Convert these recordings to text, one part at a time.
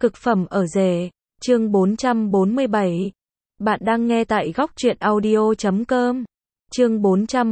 Cực phẩm ở rể, chương 447. Bạn đang nghe tại góc truyện audio.com. Chương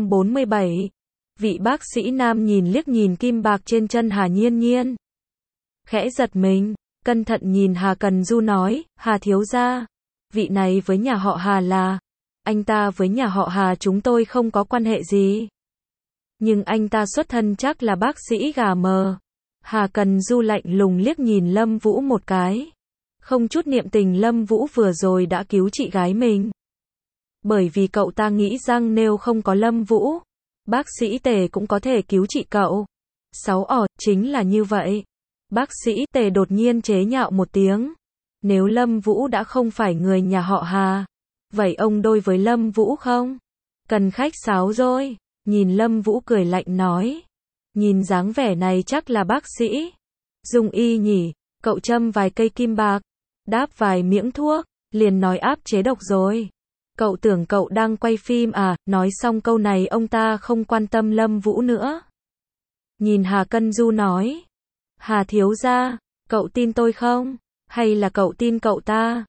447. Vị bác sĩ nam nhìn liếc nhìn kim bạc trên chân Hà Nhiên Nhiên. Khẽ giật mình, cẩn thận nhìn Hà Cần Du nói, Hà thiếu gia, vị này với nhà họ Hà là, anh ta với nhà họ Hà chúng tôi không có quan hệ gì. Nhưng anh ta xuất thân chắc là bác sĩ gà mờ. Hà Cần Du lạnh lùng liếc nhìn Lâm Vũ một cái. Không chút niệm tình Lâm Vũ vừa rồi đã cứu chị gái mình. Bởi vì cậu ta nghĩ rằng nếu không có Lâm Vũ, bác sĩ Tề cũng có thể cứu chị cậu. Chính là như vậy. Bác sĩ Tề đột nhiên chế nhạo một tiếng. Nếu Lâm Vũ đã không phải người nhà họ Hà, vậy ông đối với Lâm Vũ không? Cần khách sáo rồi. Nhìn Lâm Vũ cười lạnh nói. Nhìn dáng vẻ này chắc là bác sĩ Dung y nhỉ, cậu châm vài cây kim bạc, đáp vài miếng thuốc, liền nói áp chế độc rồi. Cậu tưởng cậu đang quay phim à? Nói xong câu này ông ta không quan tâm Lâm Vũ nữa. Nhìn Hà Cần Du nói. Hà thiếu gia, cậu tin tôi không? Hay là cậu tin cậu ta?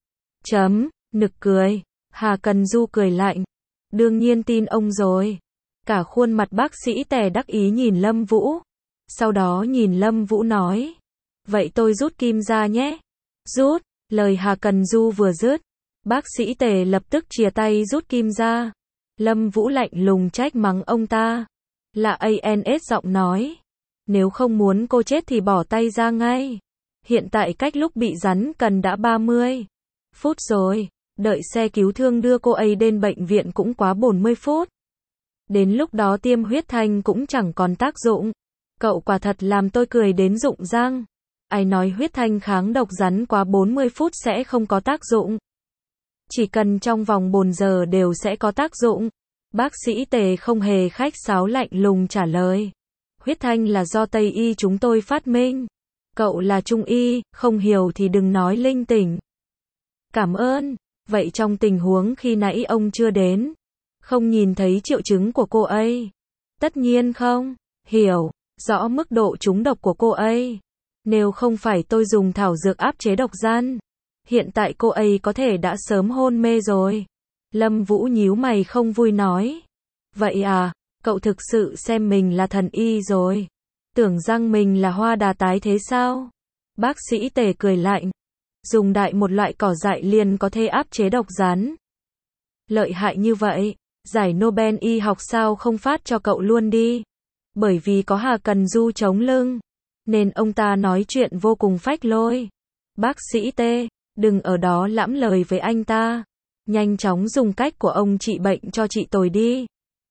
Nực cười. Hà Cần Du cười lạnh. Đương nhiên tin ông rồi. Cả khuôn mặt bác sĩ Tề đắc ý nhìn Lâm Vũ. Sau đó nhìn Lâm Vũ nói. Vậy tôi rút kim ra nhé. Rút, lời Hà Cần Du vừa dứt. Bác sĩ Tề lập tức chìa tay rút kim ra. Lâm Vũ lạnh lùng trách mắng ông ta. Là ANS giọng nói. Nếu không muốn cô chết thì bỏ tay ra ngay. Hiện tại cách lúc bị rắn cần đã 30 phút rồi. Đợi xe cứu thương đưa cô ấy đến bệnh viện cũng quá 40 phút. Đến lúc đó tiêm huyết thanh cũng chẳng còn tác dụng. Cậu quả thật làm tôi cười đến rụng răng. Ai nói huyết thanh kháng độc rắn quá 40 phút sẽ không có tác dụng. Chỉ cần trong vòng 4 giờ đều sẽ có tác dụng. Bác sĩ Tề không hề khách sáo lạnh lùng trả lời. Huyết thanh là do Tây y chúng tôi phát minh. Cậu là Trung y, không hiểu thì đừng nói linh tinh. Cảm ơn. Vậy trong tình huống khi nãy ông chưa đến, không nhìn thấy triệu chứng của cô ấy? Tất nhiên không. Hiểu rõ mức độ trúng độc của cô ấy. Nếu không phải tôi dùng thảo dược áp chế độc gian, hiện tại cô ấy có thể đã sớm hôn mê rồi. Lâm Vũ nhíu mày không vui nói. Vậy à, cậu thực sự xem mình là thần y rồi. Tưởng rằng mình là hoa đà tái thế sao? Bác sĩ Tề cười lạnh. Dùng đại một loại cỏ dại liền có thể áp chế độc rắn. Lợi hại như vậy, giải Nobel y học sao không phát cho cậu luôn đi? Bởi vì có Hà Cần Du chống lưng, nên ông ta nói chuyện vô cùng phách lối. Bác sĩ T, đừng ở đó lẫm lời với anh ta. Nhanh chóng dùng cách của ông trị bệnh cho chị tôi đi.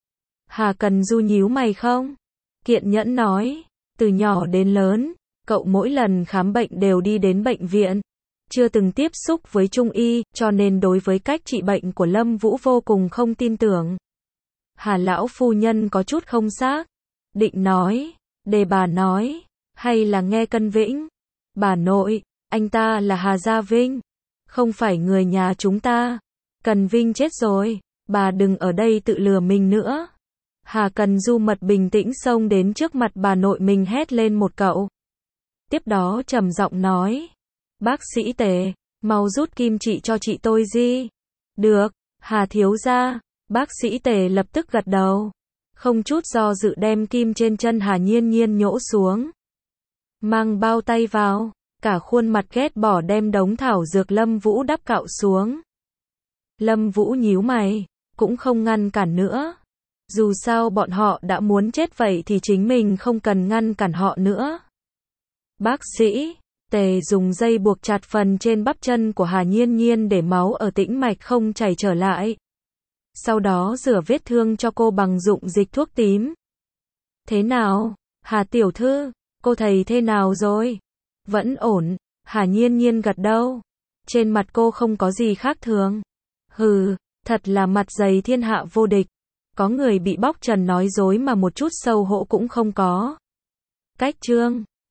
Hà Cần Du nhíu mày không? Kiên nhẫn nói, từ nhỏ đến lớn, cậu mỗi lần khám bệnh đều đi đến bệnh viện. Chưa từng tiếp xúc với Trung y, cho nên đối với cách trị bệnh của Lâm Vũ vô cùng không tin tưởng. Hà lão phu nhân có chút không xác định nói, để bà nói, hay là nghe Cân Vĩnh? Bà nội, anh ta là Hà Gia Vinh, không phải người nhà chúng ta. Cần Vinh chết rồi, bà đừng ở đây tự lừa mình nữa. Hà Cần Du mật bình tĩnh xông đến trước mặt bà nội mình hét lên một cậu. Tiếp đó trầm giọng nói. Bác sĩ Tề, mau rút kim trị cho chị tôi gì. Được, Hà thiếu gia. Bác sĩ Tề lập tức gật đầu. Không chút do dự đem kim trên chân Hà Nhiên Nhiên nhổ xuống. Mang bao tay vào. Cả khuôn mặt ghét bỏ đem đống thảo dược Lâm Vũ đắp cạo xuống. Lâm Vũ nhíu mày, cũng không ngăn cản nữa. Dù sao bọn họ đã muốn chết vậy thì chính mình không cần ngăn cản họ nữa. Bác sĩ Tề dùng dây buộc chặt phần trên bắp chân của Hà Nhiên Nhiên để máu ở tĩnh mạch không chảy trở lại. Sau đó rửa vết thương cho cô bằng dụng dịch thuốc tím. Thế nào, Hà tiểu thư, cô thấy thế nào rồi? Vẫn ổn. Hà Nhiên Nhiên gật đầu. Trên mặt cô không có gì khác thường. Hừ, thật là mặt dày thiên hạ vô địch. Có người bị bóc trần nói dối mà một chút xấu hổ cũng không có. Cách chương